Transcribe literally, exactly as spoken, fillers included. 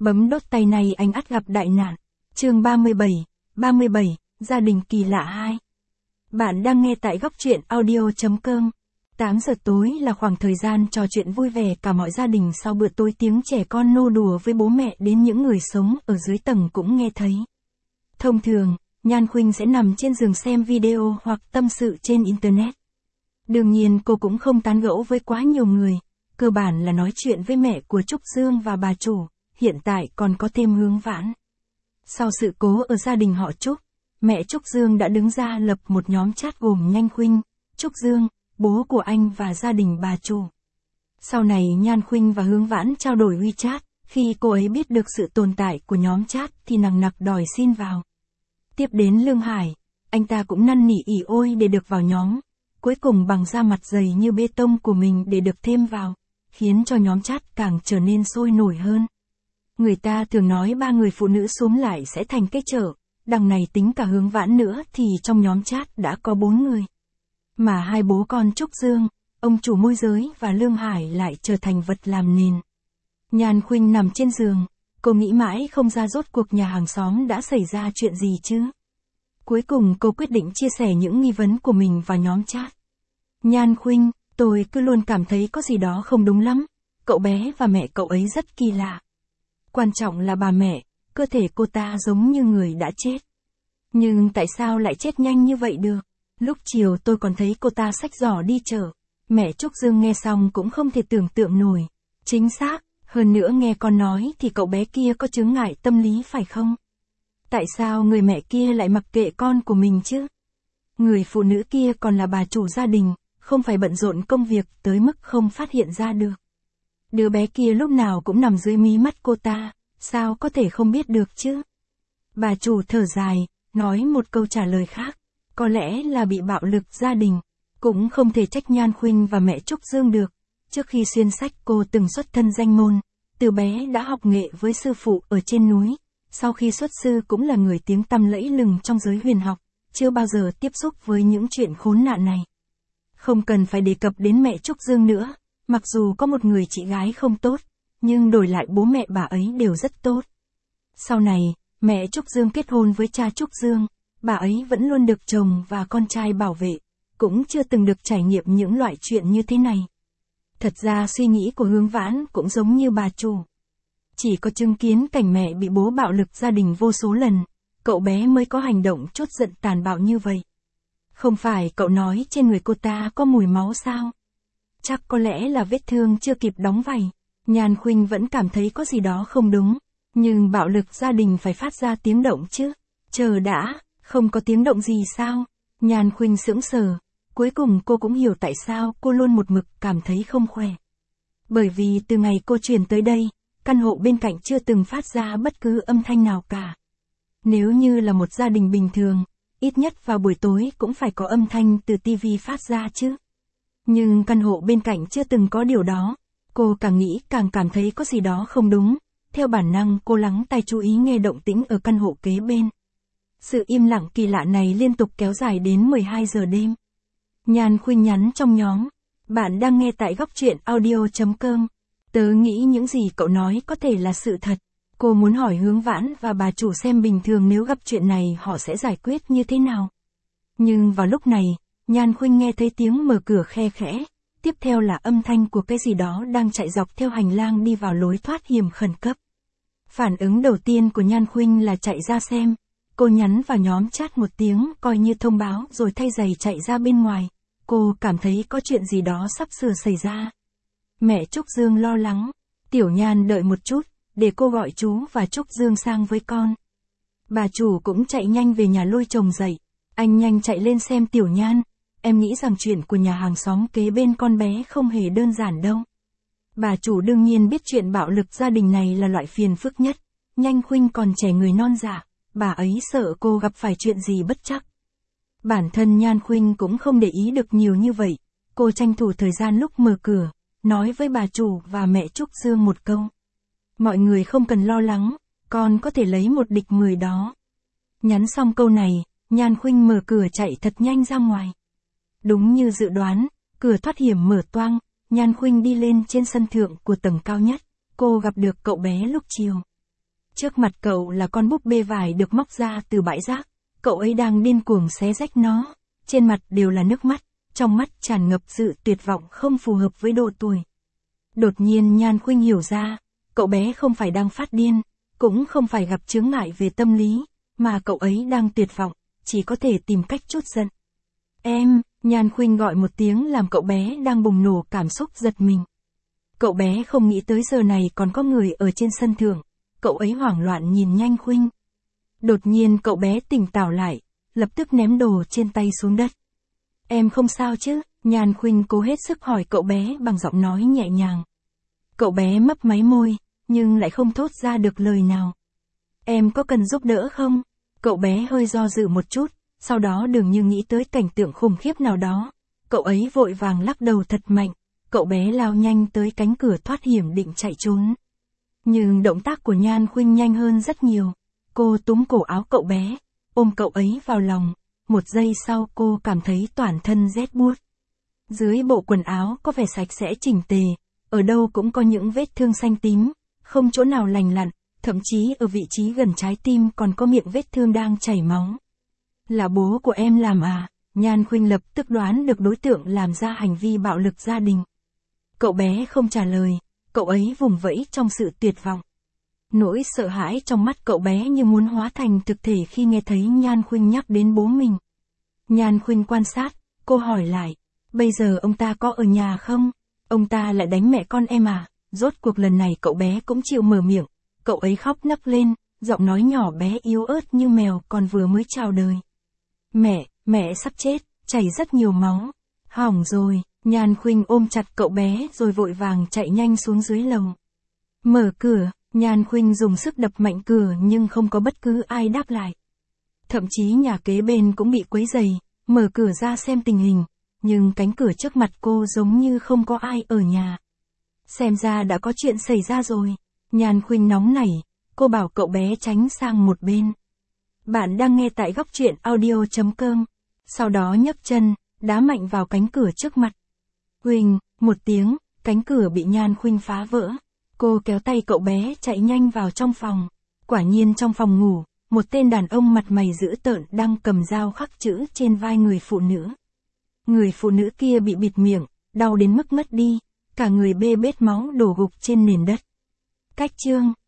Bấm đốt tay này anh ắt gặp đại nạn. Chương ba mươi bảy, ba mươi bảy, gia đình kỳ lạ hai. Bạn đang nghe tại góc truyện audio chấm com. tám giờ tối là khoảng thời gian trò chuyện vui vẻ cả mọi gia đình sau bữa tối, tiếng trẻ con nô đùa với bố mẹ đến những người sống ở dưới tầng cũng nghe thấy. Thông thường, Nhan Khuynh sẽ nằm trên giường xem video hoặc tâm sự trên Internet. Đương nhiên cô cũng không tán gẫu với quá nhiều người, cơ bản là nói chuyện với mẹ của Trúc Dương và bà chủ, hiện tại còn có thêm Hướng Vãn. Sau sự cố ở gia đình họ Trúc, mẹ Trúc Dương đã đứng ra lập một nhóm chat gồm Nhan Khuynh, Trúc Dương, bố của anh và gia đình bà chủ. Sau này Nhan Khuynh và Hướng Vãn trao đổi WeChat, khi cô ấy biết được sự tồn tại của nhóm chat thì nằng nặc đòi xin vào. Tiếp đến Lương Hải, anh ta cũng năn nỉ ỉ ôi để được vào nhóm, cuối cùng bằng da mặt dày như bê tông của mình để được thêm vào, khiến cho nhóm chat càng trở nên sôi nổi hơn. Người ta thường nói ba người phụ nữ xúm lại sẽ thành cái chợ, đằng này tính cả Hướng Vãn nữa thì trong nhóm chat đã có bốn người. Mà hai bố con Trúc Dương, ông chủ môi giới và Lương Hải lại trở thành vật làm nền. Nhan Khuynh nằm trên giường, cô nghĩ mãi không ra rốt cuộc nhà hàng xóm đã xảy ra chuyện gì chứ. Cuối cùng cô quyết định chia sẻ những nghi vấn của mình vào nhóm chat. Nhan Khuynh, tôi cứ luôn cảm thấy có gì đó không đúng lắm, cậu bé và mẹ cậu ấy rất kỳ lạ. Quan trọng là bà mẹ, cơ thể cô ta giống như người đã chết. Nhưng tại sao lại chết nhanh như vậy được? Lúc chiều tôi còn thấy cô ta xách giỏ đi chợ. Mẹ Trúc Dương nghe xong cũng không thể tưởng tượng nổi. Chính xác, hơn nữa nghe con nói thì cậu bé kia có chứng ngại tâm lý phải không? Tại sao người mẹ kia lại mặc kệ con của mình chứ? Người phụ nữ kia còn là bà chủ gia đình, không phải bận rộn công việc tới mức không phát hiện ra được. Đứa bé kia lúc nào cũng nằm dưới mí mắt cô ta, sao có thể không biết được chứ? Bà chủ thở dài, nói một câu trả lời khác, có lẽ là bị bạo lực gia đình, cũng không thể trách Nhan Khuynh và mẹ Trúc Dương được. Trước khi xuyên sách cô từng xuất thân danh môn, từ bé đã học nghệ với sư phụ ở trên núi, sau khi xuất sư cũng là người tiếng tăm lẫy lừng trong giới huyền học, chưa bao giờ tiếp xúc với những chuyện khốn nạn này. Không cần phải đề cập đến mẹ Trúc Dương nữa, mặc dù có một người chị gái không tốt, nhưng đổi lại bố mẹ bà ấy đều rất tốt. Sau này, mẹ Trúc Dương kết hôn với cha Trúc Dương, bà ấy vẫn luôn được chồng và con trai bảo vệ, cũng chưa từng được trải nghiệm những loại chuyện như thế này. Thật ra suy nghĩ của Hướng Vãn cũng giống như bà chủ. Chỉ có chứng kiến cảnh mẹ bị bố bạo lực gia đình vô số lần, cậu bé mới có hành động trút giận tàn bạo như vậy. Không phải cậu nói trên người cô ta có mùi máu sao? Chắc có lẽ là vết thương chưa kịp đóng vảy. Nhan Khuynh vẫn cảm thấy có gì đó không đúng, nhưng bạo lực gia đình phải phát ra tiếng động chứ. Chờ đã, không có tiếng động gì sao? Nhan Khuynh sững sờ, cuối cùng cô cũng hiểu tại sao cô luôn một mực cảm thấy không khỏe. Bởi vì từ ngày cô chuyển tới đây, căn hộ bên cạnh chưa từng phát ra bất cứ âm thanh nào cả. Nếu như là một gia đình bình thường, ít nhất vào buổi tối cũng phải có âm thanh từ tivi phát ra chứ. Nhưng căn hộ bên cạnh chưa từng có điều đó. Cô càng nghĩ càng cảm thấy có gì đó không đúng. Theo bản năng cô lắng tai chú ý nghe động tĩnh ở căn hộ kế bên. Sự im lặng kỳ lạ này liên tục kéo dài đến mười hai giờ đêm. Nhan Khuynh nhắn trong nhóm. Bạn đang nghe tại góc truyện audio chấm com. Tớ nghĩ những gì cậu nói có thể là sự thật. Cô muốn hỏi Hướng Vãn và bà chủ xem bình thường nếu gặp chuyện này họ sẽ giải quyết như thế nào. Nhưng vào lúc này, Nhan Khuynh nghe thấy tiếng mở cửa khe khẽ, tiếp theo là âm thanh của cái gì đó đang chạy dọc theo hành lang đi vào lối thoát hiểm khẩn cấp. Phản ứng đầu tiên của Nhan Khuynh là chạy ra xem. Cô nhắn vào nhóm chat một tiếng coi như thông báo rồi thay giày chạy ra bên ngoài. Cô cảm thấy có chuyện gì đó sắp sửa xảy ra. Mẹ Trúc Dương lo lắng. Tiểu Nhan đợi một chút, để cô gọi chú và Trúc Dương sang với con. Bà chủ cũng chạy nhanh về nhà lôi chồng dậy. Anh nhanh chạy lên xem Tiểu Nhan. Em nghĩ rằng chuyện của nhà hàng xóm kế bên con bé không hề đơn giản đâu. Bà chủ đương nhiên biết chuyện bạo lực gia đình này là loại phiền phức nhất. Nhan Khuynh còn trẻ người non dạ, bà ấy sợ cô gặp phải chuyện gì bất trắc. Bản thân Nhan Khuynh cũng không để ý được nhiều như vậy. Cô tranh thủ thời gian lúc mở cửa, nói với bà chủ và mẹ Trúc Dương một câu. Mọi người không cần lo lắng, con có thể lấy một địch mười đó. Nhắn xong câu này, Nhan Khuynh mở cửa chạy thật nhanh ra ngoài. Đúng như dự đoán, cửa thoát hiểm mở toang, Nhan Khuynh đi lên trên sân thượng của tầng cao nhất. Cô gặp được cậu bé lúc chiều. Trước mặt cậu là con búp bê vải được móc ra từ bãi rác, cậu ấy đang điên cuồng xé rách nó, trên mặt đều là nước mắt, trong mắt tràn ngập sự tuyệt vọng không phù hợp với độ tuổi. Đột nhiên Nhan Khuynh hiểu ra, cậu bé không phải đang phát điên, cũng không phải gặp chướng ngại về tâm lý, mà cậu ấy đang tuyệt vọng, chỉ có thể tìm cách trút giận. Em, Nhan Khuynh gọi một tiếng làm cậu bé đang bùng nổ cảm xúc giật mình. Cậu bé không nghĩ tới giờ này còn có người ở trên sân thượng, cậu ấy hoảng loạn nhìn Nhan Khuynh. Đột nhiên cậu bé tỉnh táo lại, lập tức ném đồ trên tay xuống đất. Em không sao chứ? Nhan Khuynh cố hết sức hỏi cậu bé bằng giọng nói nhẹ nhàng. Cậu bé mấp máy môi, nhưng lại không thốt ra được lời nào. Em có cần giúp đỡ không? Cậu bé hơi do dự một chút, sau đó dường như nghĩ tới cảnh tượng khủng khiếp nào đó. Cậu ấy vội vàng lắc đầu thật mạnh, cậu bé lao nhanh tới cánh cửa thoát hiểm định chạy trốn. Nhưng động tác của Nhan Khuynh nhanh hơn rất nhiều. Cô túm cổ áo cậu bé, ôm cậu ấy vào lòng. Một giây sau cô cảm thấy toàn thân rét buốt. Dưới bộ quần áo có vẻ sạch sẽ chỉnh tề, ở đâu cũng có những vết thương xanh tím, không chỗ nào lành lặn, thậm chí ở vị trí gần trái tim còn có miệng vết thương đang chảy máu. Là bố của em làm à? Nhan Khuynh lập tức đoán được đối tượng làm ra hành vi bạo lực gia đình. Cậu bé không trả lời, cậu ấy vùng vẫy trong sự tuyệt vọng. Nỗi sợ hãi trong mắt cậu bé như muốn hóa thành thực thể khi nghe thấy Nhan Khuynh nhắc đến bố mình. Nhan Khuynh quan sát, cô hỏi lại, bây giờ ông ta có ở nhà không? Ông ta lại đánh mẹ con em à? Rốt cuộc lần này cậu bé cũng chịu mở miệng, cậu ấy khóc nấc lên, giọng nói nhỏ bé yếu ớt như mèo còn vừa mới chào đời. Mẹ, mẹ sắp chết, chảy rất nhiều máu. Hỏng rồi, Nhan Khuynh ôm chặt cậu bé rồi vội vàng chạy nhanh xuống dưới lầu. Mở cửa, Nhan Khuynh dùng sức đập mạnh cửa nhưng không có bất cứ ai đáp lại. Thậm chí nhà kế bên cũng bị quấy rầy, mở cửa ra xem tình hình, nhưng cánh cửa trước mặt cô giống như không có ai ở nhà. Xem ra đã có chuyện xảy ra rồi. Nhan Khuynh nóng nảy, cô bảo cậu bé tránh sang một bên. Bạn đang nghe tại góc truyện audio chấm com. Sau đó nhấc chân, đá mạnh vào cánh cửa trước mặt. Huỳnh, một tiếng, cánh cửa bị Nhan Khuynh phá vỡ. Cô kéo tay cậu bé chạy nhanh vào trong phòng. Quả nhiên trong phòng ngủ, một tên đàn ông mặt mày dữ tợn đang cầm dao khắc chữ trên vai người phụ nữ. Người phụ nữ kia bị bịt miệng, đau đến mức ngất đi, cả người bê bết máu đổ gục trên nền đất. Cách chương